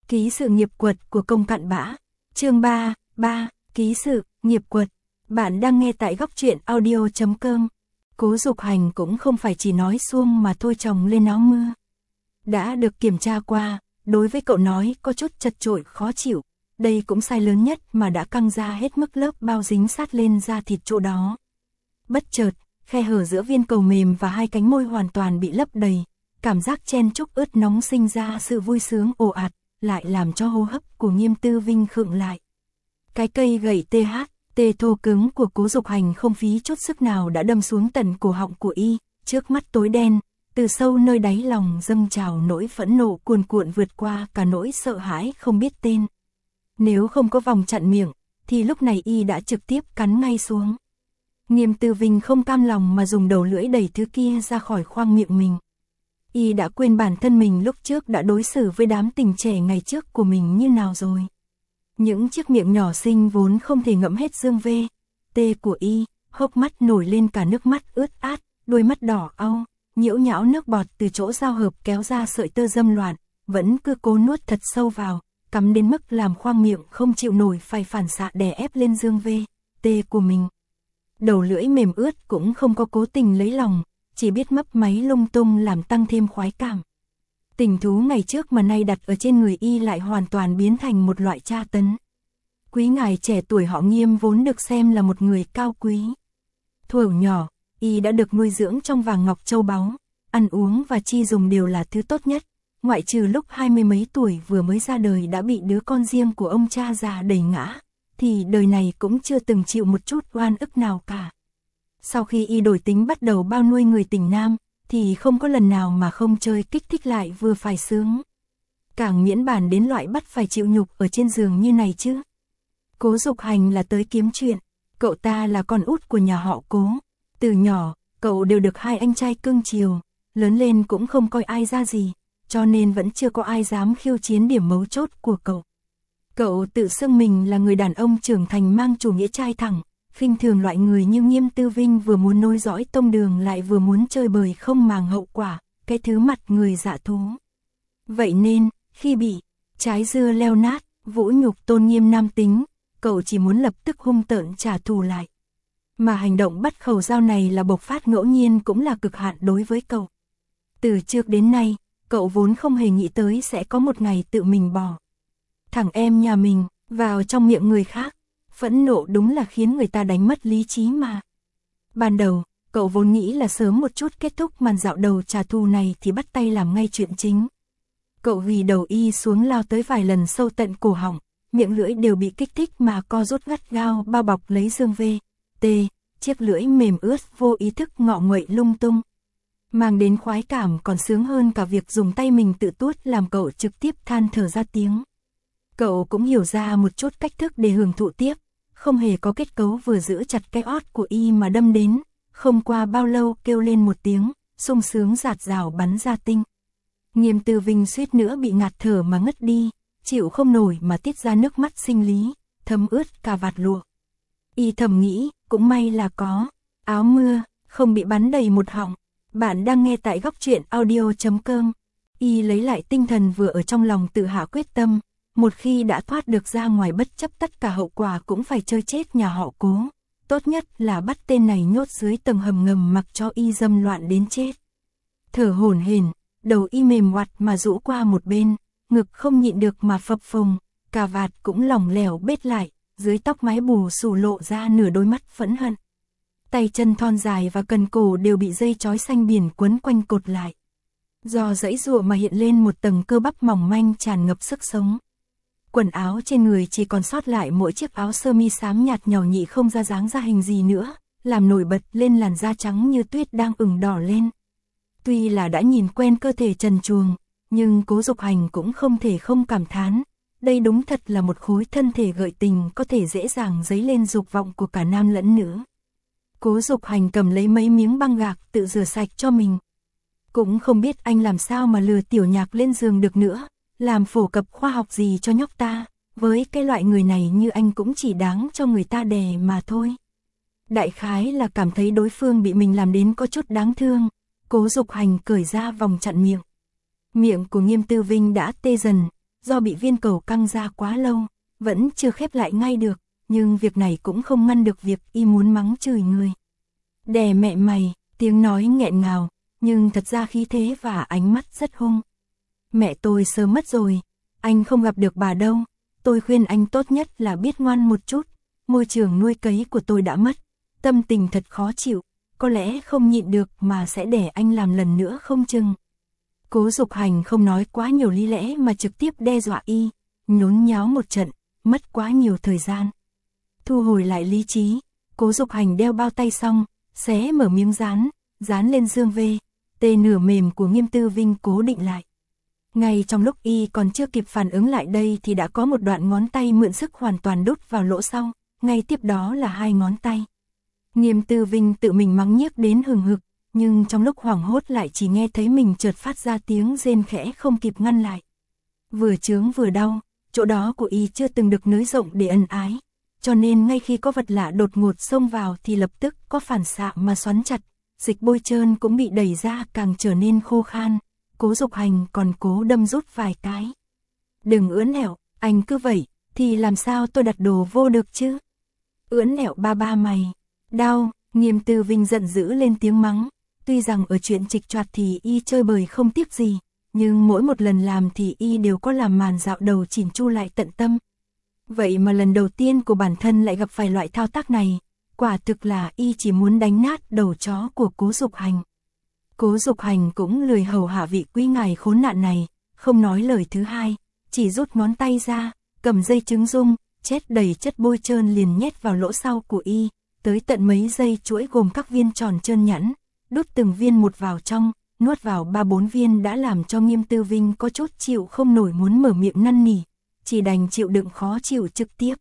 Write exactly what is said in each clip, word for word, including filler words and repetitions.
Ký sự nghiệp quật của công cặn bã. Chương ba, ba, ký sự, nghiệp quật. Bạn đang nghe tại góc truyện audio chấm com. Cố Dục Hành cũng không phải chỉ nói suông mà thôi chồng lên áo mưa. Đã được kiểm tra qua, đối với cậu nói có chút chật chội khó chịu. Đây cũng sai lớn nhất mà đã căng ra hết mức lớp bao dính sát lên da thịt chỗ đó. Bất chợt, khe hở giữa viên cầu mềm và hai cánh môi hoàn toàn bị lấp đầy. Cảm giác chen chúc ướt nóng sinh ra sự vui sướng ồ ạt, lại làm cho hô hấp của Nghiêm Tư Vinh khựng lại. Cái cây gậy tê hát, tê thô cứng của Cố Dục Hành không phí chút sức nào đã đâm xuống tận cổ họng của y, trước mắt tối đen, từ sâu nơi đáy lòng dâng trào nỗi phẫn nộ cuồn cuộn vượt qua cả nỗi sợ hãi không biết tên. Nếu không có vòng chặn miệng, thì lúc này y đã trực tiếp cắn ngay xuống. Nghiêm Tư Vinh không cam lòng mà dùng đầu lưỡi đẩy thứ kia ra khỏi khoang miệng mình. Y đã quên bản thân mình lúc trước đã đối xử với đám tình trẻ ngày trước của mình như nào rồi. Những chiếc miệng nhỏ xinh vốn không thể ngậm hết dương vê, tê của y, hốc mắt nổi lên cả nước mắt ướt át, đôi mắt đỏ au, nhiễu nhão nước bọt từ chỗ giao hợp kéo ra sợi tơ dâm loạn, vẫn cứ cố nuốt thật sâu vào, cắm đến mức làm khoang miệng không chịu nổi phải phản xạ đè ép lên dương vê, tê của mình. Đầu lưỡi mềm ướt cũng không có cố tình lấy lòng, chỉ biết mấp máy lung tung làm tăng thêm khoái cảm. Tình thú ngày trước mà nay đặt ở trên người y lại hoàn toàn biến thành một loại tra tấn. Quý ngài trẻ tuổi họ Nghiêm vốn được xem là một người cao quý. Thuở nhỏ, y đã được nuôi dưỡng trong vàng ngọc châu báu, ăn uống và chi dùng đều là thứ tốt nhất, ngoại trừ lúc hai mươi mấy tuổi vừa mới ra đời đã bị đứa con riêng của ông cha già đẩy ngã, thì đời này cũng chưa từng chịu một chút oan ức nào cả. Sau khi y đổi tính bắt đầu bao nuôi người tỉnh Nam, thì không có lần nào mà không chơi kích thích lại vừa phải sướng. Càng miễn bàn đến loại bắt phải chịu nhục ở trên giường như này chứ. Cố Dục Hành là tới kiếm chuyện, cậu ta là con út của nhà họ Cố. Từ nhỏ, cậu đều được hai anh trai cưng chiều, lớn lên cũng không coi ai ra gì, cho nên vẫn chưa có ai dám khiêu chiến điểm mấu chốt của cậu. Cậu tự xưng mình là người đàn ông trưởng thành mang chủ nghĩa trai thẳng, khinh thường loại người như Nghiêm Tư Vinh vừa muốn nối dõi tông đường lại vừa muốn chơi bời không màng hậu quả, cái thứ mặt người dạ thú. Vậy nên, khi bị trái dưa leo nát, vũ nhục tôn nghiêm nam tính, cậu chỉ muốn lập tức hung tợn trả thù lại. Mà hành động bắt khẩu dao này là bộc phát ngẫu nhiên cũng là cực hạn đối với cậu. Từ trước đến nay, cậu vốn không hề nghĩ tới sẽ có một ngày tự mình bỏ thằng em nhà mình vào trong miệng người khác. Phẫn nộ đúng là khiến người ta đánh mất lý trí mà. Ban đầu, cậu vốn nghĩ là sớm một chút kết thúc màn dạo đầu trả thù này thì bắt tay làm ngay chuyện chính. Cậu ghi đầu y xuống lao tới vài lần sâu tận cổ họng, miệng lưỡi đều bị kích thích mà co rút gắt gao bao bọc lấy dương vê, tê, chiếc lưỡi mềm ướt vô ý thức ngọ nguậy lung tung. Mang đến khoái cảm còn sướng hơn cả việc dùng tay mình tự tuốt làm cậu trực tiếp than thở ra tiếng. Cậu cũng hiểu ra một chút cách thức để hưởng thụ tiếp. Không hề có kết cấu vừa giữ chặt cái ót của y mà đâm đến, không qua bao lâu kêu lên một tiếng, sung sướng rạt rào bắn ra tinh. Nghiêm Tư Vinh suýt nữa bị ngạt thở mà ngất đi, chịu không nổi mà tiết ra nước mắt sinh lý, thấm ướt cả vạt lụa. Y thầm nghĩ, cũng may là có áo mưa, không bị bắn đầy một họng. Bạn đang nghe tại góc truyện audio chấm com. Y lấy lại tinh thần vừa ở trong lòng tự hạ quyết tâm. Một khi đã thoát được ra ngoài bất chấp tất cả hậu quả cũng phải chơi chết nhà họ Cố. Tốt nhất là bắt tên này nhốt dưới tầng hầm ngầm mặc cho y dâm loạn đến chết. Thở hổn hển, đầu y mềm oặt mà rũ qua một bên, ngực không nhịn được mà phập phồng, cà vạt cũng lỏng lẻo bết lại, dưới tóc mái bù xù lộ ra nửa đôi mắt phẫn hận. Tay chân thon dài và cần cổ đều bị dây chói xanh biển quấn quanh cột lại. Do dãy giụa mà hiện lên một tầng cơ bắp mỏng manh tràn ngập sức sống. Quần áo trên người chỉ còn sót lại mỗi chiếc áo sơ mi xám nhạt nhỏ nhị không ra dáng ra hình gì nữa, làm nổi bật lên làn da trắng như tuyết đang ửng đỏ lên. Tuy là đã nhìn quen cơ thể trần truồng, nhưng Cố Dục Hành cũng không thể không cảm thán. Đây đúng thật là một khối thân thể gợi tình có thể dễ dàng dấy lên dục vọng của cả nam lẫn nữ. Cố Dục Hành cầm lấy mấy miếng băng gạc tự rửa sạch cho mình. Cũng không biết anh làm sao mà lừa Tiểu Nhạc lên giường được nữa. Làm phổ cập khoa học gì cho nhóc ta, với cái loại người này như anh cũng chỉ đáng cho người ta đè mà thôi. Đại khái là cảm thấy đối phương bị mình làm đến có chút đáng thương, Cố Dục Hành cởi ra vòng chặn miệng. Miệng của Nghiêm Tư Vinh đã tê dần, do bị viên cầu căng ra quá lâu, vẫn chưa khép lại ngay được, nhưng việc này cũng không ngăn được việc y muốn mắng chửi người. Đè mẹ mày, tiếng nói nghẹn ngào, nhưng thật ra khí thế và ánh mắt rất hung. Mẹ tôi sớm mất rồi, anh không gặp được bà đâu, tôi khuyên anh tốt nhất là biết ngoan một chút, môi trường nuôi cấy của tôi đã mất, tâm tình thật khó chịu, có lẽ không nhịn được mà sẽ để anh làm lần nữa không chừng. Cố Dục Hành không nói quá nhiều lý lẽ mà trực tiếp đe dọa y, nhốn nháo một trận, mất quá nhiều thời gian. Thu hồi lại lý trí, Cố Dục Hành đeo bao tay xong, xé mở miếng dán, dán lên dương vê, tê nửa mềm của Nghiêm Tư Vinh cố định lại. Ngay trong lúc y còn chưa kịp phản ứng lại đây thì đã có một đoạn ngón tay mượn sức hoàn toàn đút vào lỗ sau, ngay tiếp đó là hai ngón tay. Nghiêm Tư Vinh tự mình mắng nhiếc đến hừng hực, nhưng trong lúc hoảng hốt lại chỉ nghe thấy mình chợt phát ra tiếng rên khẽ không kịp ngăn lại. Vừa chướng vừa đau, chỗ đó của y chưa từng được nới rộng để ân ái, cho nên ngay khi có vật lạ đột ngột xông vào thì lập tức có phản xạ mà xoắn chặt, dịch bôi trơn cũng bị đẩy ra càng trở nên khô khan. Cố Dục Hành còn cố đâm rút vài cái. Đừng ưỡn ẹo, anh cứ vậy, thì làm sao tôi đặt đồ vô được chứ? Ưỡn ẹo ba ba mày. Đau, Nghiêm Tư Vinh giận dữ lên tiếng mắng. Tuy rằng ở chuyện trịch choạt thì y chơi bời không tiếc gì, nhưng mỗi một lần làm thì y đều có làm màn dạo đầu chỉn chu lại tận tâm. Vậy mà lần đầu tiên của bản thân lại gặp phải loại thao tác này, quả thực là y chỉ muốn đánh nát đầu chó của Cố Dục Hành. Cố Dục Hành cũng lười hầu hạ vị quý ngài khốn nạn này, không nói lời thứ hai, chỉ rút ngón tay ra, cầm dây trứng dung, chết đầy chất bôi trơn liền nhét vào lỗ sau của y, tới tận mấy dây chuỗi gồm các viên tròn trơn nhẵn, đút từng viên một vào trong, nuốt vào ba bốn viên đã làm cho Nghiêm Tư Vinh có chút chịu không nổi muốn mở miệng năn nỉ, chỉ đành chịu đựng khó chịu trực tiếp.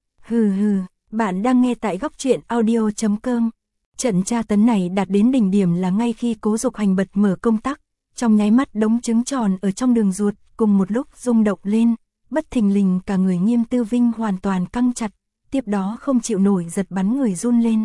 Hừ hừ, bạn đang nghe tại góc truyện audio chấm com. Trận tra tấn này đạt đến đỉnh điểm là ngay khi Cố Dục Hành bật mở công tắc, trong nháy mắt đống trứng tròn ở trong đường ruột cùng một lúc rung động lên, bất thình lình cả người Nghiêm Tư Vinh hoàn toàn căng chặt, tiếp đó không chịu nổi giật bắn người run lên.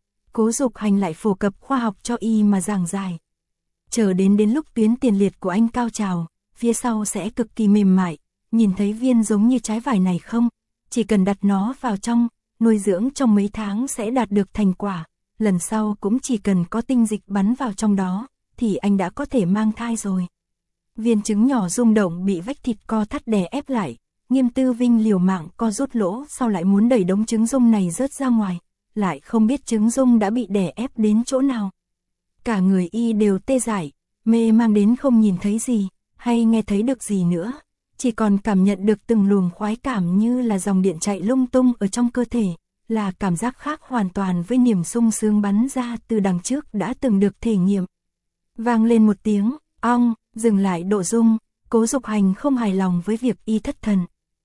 Cố Dục Hành lại phổ cập khoa học cho y mà giảng giải. Chờ đến đến lúc tuyến tiền liệt của anh cao trào, phía sau sẽ cực kỳ mềm mại, nhìn thấy viên giống như trái vải này không? Chỉ cần đặt nó vào trong, nuôi dưỡng trong mấy tháng sẽ đạt được thành quả. Lần sau cũng chỉ cần có tinh dịch bắn vào trong đó, thì anh đã có thể mang thai rồi. Viên trứng nhỏ rung động bị vách thịt co thắt đè ép lại, Nghiêm Tư Vinh liều mạng co rút lỗ sau lại muốn đẩy đống trứng dung này rớt ra ngoài, lại không biết trứng dung đã bị đè ép đến chỗ nào. Cả người y đều tê dại, mê mang đến không nhìn thấy gì, hay nghe thấy được gì nữa, chỉ còn cảm nhận được từng luồng khoái cảm như là dòng điện chạy lung tung ở trong cơ thể. Là cảm giác khác hoàn toàn với niềm sung sướng bắn ra từ đằng trước đã từng được thể nghiệm. Vang lên một tiếng, ong, dừng lại độ rung, Cố Dục Hành không hài lòng với việc y thất thần.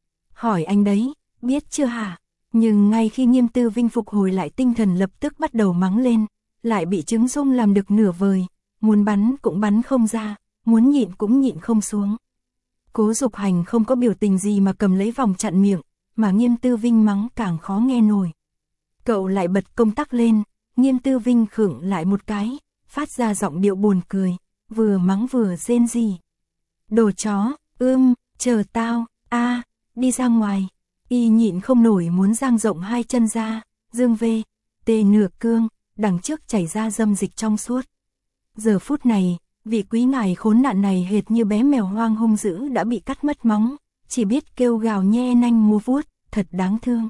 Hỏi anh đấy, biết chưa hả? Nhưng ngay khi Nghiêm Tư Vinh phục hồi lại tinh thần lập tức bắt đầu mắng lên, lại bị trứng dung làm được nửa vời, muốn bắn cũng bắn không ra, muốn nhịn cũng nhịn không xuống. Cố Dục Hành không có biểu tình gì mà cầm lấy vòng chặn miệng, mà Nghiêm Tư Vinh mắng càng khó nghe nổi. Cậu lại bật công tắc lên, Nghiêm Tư Vinh khựng lại một cái, phát ra giọng điệu buồn cười, vừa mắng vừa rên rỉ. Đồ chó, ưm, chờ tao, a, đi ra ngoài. Y nhịn không nổi muốn dang rộng hai chân ra, dương vê, tê nửa cương, đằng trước chảy ra dâm dịch trong suốt. Giờ phút này, vị quý ngài khốn nạn này hệt như bé mèo hoang hung dữ đã bị cắt mất móng, chỉ biết kêu gào nhe nanh múa vuốt, thật đáng thương.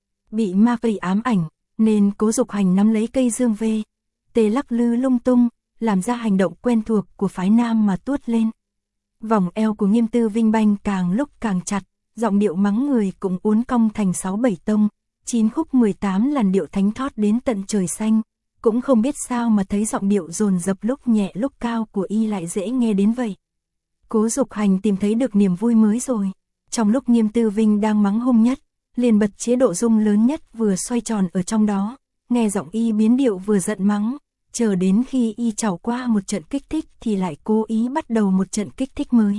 Bị ma quỷ ám ảnh, nên Cố Dục Hành nắm lấy cây dương vê, tê lắc lư lung tung, làm ra hành động quen thuộc của phái nam mà tuốt lên. Vòng eo của Nghiêm Tư Vinh banh càng lúc càng chặt, giọng điệu mắng người cũng uốn cong thành sáu bảy tông, chín khúc mười tám làn điệu thánh thót đến tận trời xanh, cũng không biết sao mà thấy giọng điệu dồn dập lúc nhẹ lúc cao của y lại dễ nghe đến vậy. Cố Dục Hành tìm thấy được niềm vui mới rồi, trong lúc Nghiêm Tư Vinh đang mắng hung nhất, liền bật chế độ rung lớn nhất vừa xoay tròn ở trong đó, nghe giọng y biến điệu vừa giận mắng, chờ đến khi y trải qua một trận kích thích thì lại cố ý bắt đầu một trận kích thích mới.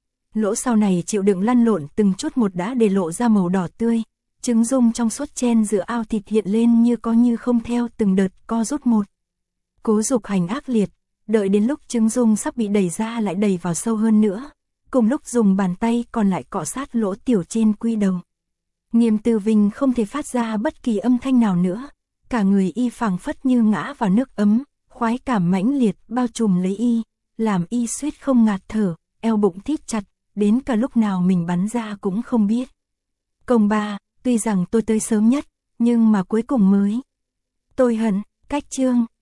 Lỗ sau này chịu đựng lăn lộn từng chút một đã để lộ ra màu đỏ tươi, trứng dung trong suốt chen giữa ao thịt hiện lên như có như không theo từng đợt co rút một. Cố Dục Hành ác liệt, đợi đến lúc trứng dung sắp bị đẩy ra lại đẩy vào sâu hơn nữa, cùng lúc dùng bàn tay còn lại cọ sát lỗ tiểu trên quy đầu. Nghiêm Tư Vinh không thể phát ra bất kỳ âm thanh nào nữa, cả người y phảng phất như ngã vào nước ấm, khoái cảm mãnh liệt bao trùm lấy y, làm y suýt không ngạt thở, eo bụng thít chặt, đến cả lúc nào mình bắn ra cũng không biết. Công ba, tuy rằng tôi tới sớm nhất, nhưng mà cuối cùng mới. Tôi hận, cách chương.